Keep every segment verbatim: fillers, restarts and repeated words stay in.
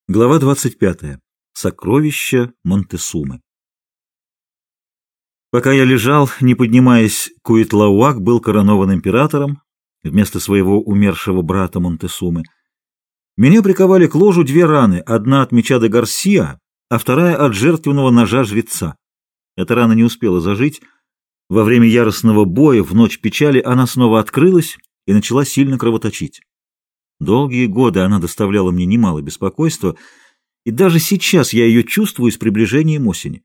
Глава двадцать пятая. Сокровища Монтесумы. Пока я лежал, не поднимаясь, Куитлауак был коронован императором вместо своего умершего брата Монтесумы. Меня приковали к ложу две раны, одна от меча де Гарсиа, а вторая от жертвенного ножа жреца. Эта рана не успела зажить. Во время яростного боя в ночь печали она снова открылась и начала сильно кровоточить. Долгие годы она доставляла мне немало беспокойства, и даже сейчас я ее чувствую с приближением осени.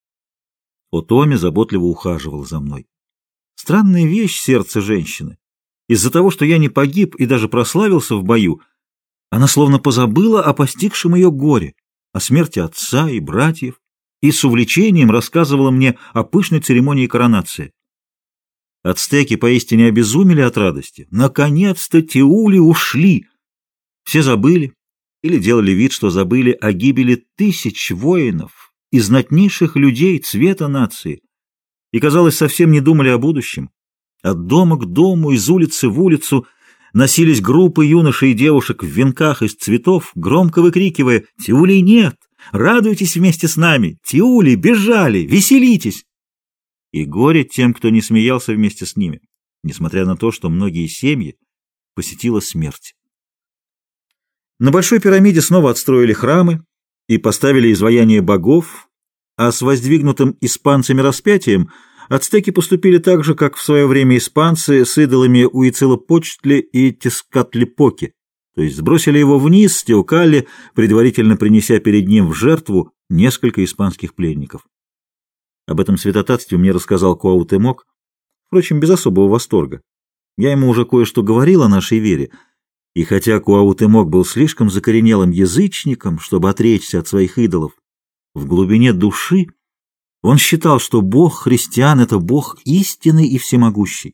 Отоми заботливо ухаживала за мной. Странная вещь сердце женщины. Из-за того, что я не погиб и даже прославился в бою, она словно позабыла о постигшем ее горе, о смерти отца и братьев, и с увлечением рассказывала мне о пышной церемонии коронации. Ацтеки поистине обезумели от радости. Наконец-то Тиули ушли. Все забыли или делали вид, что забыли о гибели тысяч воинов и знатнейших людей цвета нации, и, казалось, совсем не думали о будущем. От дома к дому, из улицы в улицу носились группы юношей и девушек в венках из цветов, громко выкрикивая: «Тиули нет! Радуйтесь вместе с нами! Тиули, бежали! Веселитесь!» И горе тем, кто не смеялся вместе с ними, несмотря на то, что многие семьи посетила смерть. На Большой пирамиде снова отстроили храмы и поставили изваяния богов, а с воздвигнутым испанцами распятием ацтеки поступили так же, как в свое время испанцы с идолами Уицилопочтли и Тескатлипоки, то есть сбросили его вниз с Теокалли, предварительно принеся перед ним в жертву несколько испанских пленников. Об этом святотатстве мне рассказал Куаутемок, впрочем, без особого восторга. Я ему уже кое-что говорил о нашей вере, и хотя Куаутемок был слишком закоренелым язычником, чтобы отречься от своих идолов, в глубине души он считал, что Бог христиан — это Бог истинный и всемогущий.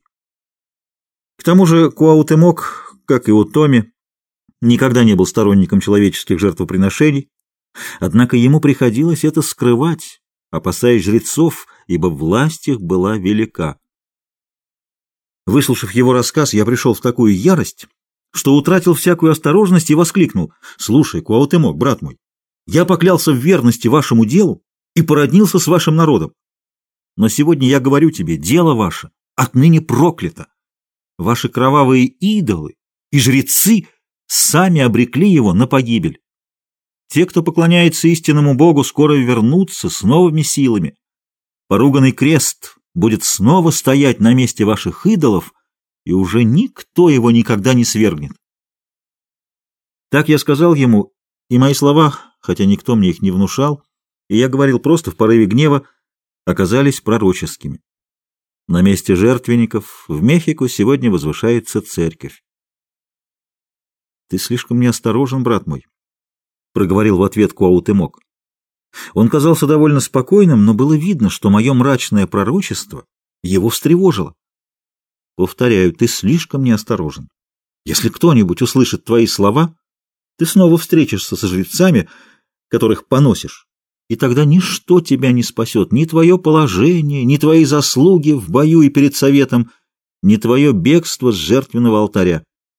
К тому же Куаутемок, как и Отоми, никогда не был сторонником человеческих жертвоприношений, однако ему приходилось это скрывать, опасаясь жрецов, ибо власть их была велика. Выслушав его рассказ, я пришел в такую ярость, что утратил всякую осторожность и воскликнул: «Слушай, Куаутемок, брат мой, я поклялся в верности вашему делу и породнился с вашим народом. Но сегодня я говорю тебе, дело ваше отныне проклято. Ваши кровавые идолы и жрецы сами обрекли его на погибель. Те, кто поклоняется истинному Богу, скоро вернутся с новыми силами. Поруганный крест будет снова стоять на месте ваших идолов, и уже никто его никогда не свергнет». Так я сказал ему, и мои слова, хотя никто мне их не внушал, и я говорил просто в порыве гнева, оказались пророческими. На месте жертвенников в Мехико сегодня возвышается церковь. «Ты слишком неосторожен, брат мой», — проговорил в ответ Куаутемок. Он казался довольно спокойным, но было видно, что мое мрачное пророчество его встревожило. «Повторяю, ты слишком неосторожен. Если кто-нибудь услышит твои слова, ты снова встретишься со жрецами, которых поносишь, и тогда ничто тебя не спасет, ни твое положение, ни твои заслуги в бою и перед советом, ни твое бегство с жертвенного алтаря.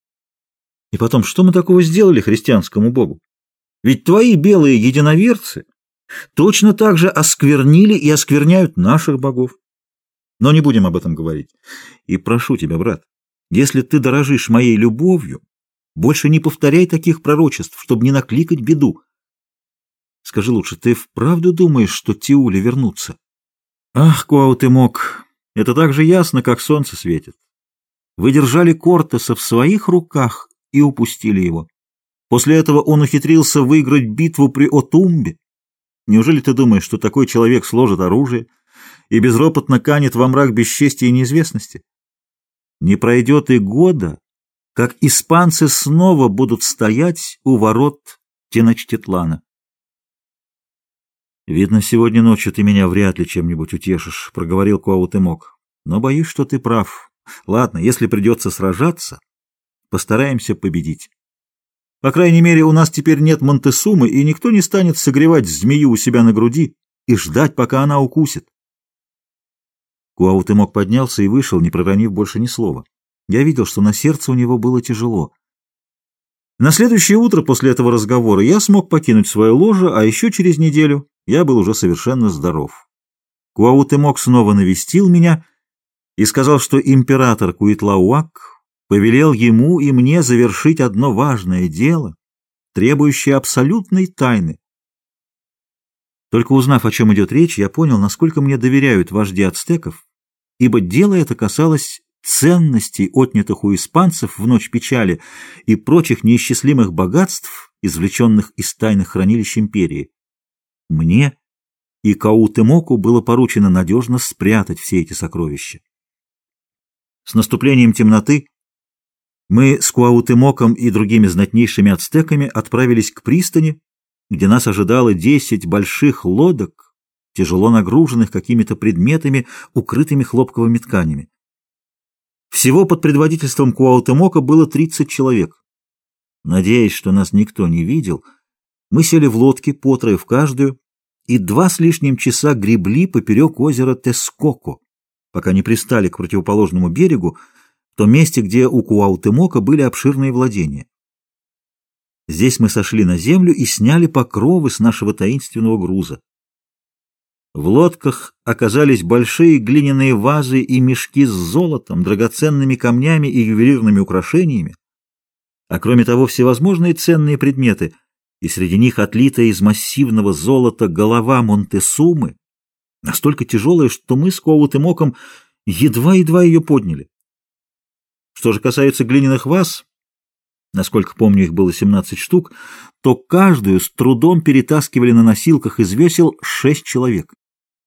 И потом, что мы такого сделали христианскому Богу? Ведь твои белые единоверцы точно так же осквернили и оскверняют наших богов. Но не будем об этом говорить. И прошу тебя, брат, если ты дорожишь моей любовью, больше не повторяй таких пророчеств, чтобы не накликать беду. Скажи лучше, ты вправду думаешь, что Тиули вернутся?» «Ах, Куаутемок, это так же ясно, как солнце светит. Вы держали Кортеса в своих руках и упустили его. После этого он ухитрился выиграть битву при Отумбе. Неужели ты думаешь, что такой человек сложит оружие и безропотно канет во мрак бесчестия и неизвестности? Не пройдет и года, как испанцы снова будут стоять у ворот Теночтитлана». «Видно, сегодня ночью ты меня вряд ли чем-нибудь утешишь», — проговорил Куаутемок. «Но боюсь, что ты прав. Ладно, если придется сражаться, постараемся победить. По крайней мере, у нас теперь нет Монтесумы, и никто не станет согревать змею у себя на груди и ждать, пока она укусит». Куаутемок поднялся и вышел, не проронив больше ни слова. Я видел, что на сердце у него было тяжело. На следующее утро после этого разговора я смог покинуть свое ложе, а еще через неделю я был уже совершенно здоров. Куаутемок снова навестил меня и сказал, что император Куитлауак повелел ему и мне завершить одно важное дело, требующее абсолютной тайны. Только узнав, о чем идет речь, я понял, насколько мне доверяют вожди ацтеков, ибо дело это касалось ценностей, отнятых у испанцев в ночь печали, и прочих неисчислимых богатств, извлеченных из тайных хранилищ империи. Мне и Куаутемоку было поручено надежно спрятать все эти сокровища. С наступлением темноты мы с Куаутемоком и другими знатнейшими ацтеками отправились к пристани, где нас ожидало десять больших лодок, тяжело нагруженных какими-то предметами, укрытыми хлопковыми тканями. Всего под предводительством Куаутемока было тридцать человек. Надеясь, что нас никто не видел, мы сели в лодки, по трое в каждую, и два с лишним часа гребли поперек озера Тескоко, пока не пристали к противоположному берегу, в том месте, где у Куаутемока были обширные владения. Здесь мы сошли на землю и сняли покровы с нашего таинственного груза. В лодках оказались большие глиняные вазы и мешки с золотом, драгоценными камнями и ювелирными украшениями, а кроме того всевозможные ценные предметы, и среди них отлитая из массивного золота голова Монтесумы, настолько тяжелая, что мы с Куаутемоком едва-едва ее подняли. Что же касается глиняных ваз, насколько помню, их было семнадцать штук, то каждую с трудом перетаскивали на носилках из весел шесть человек.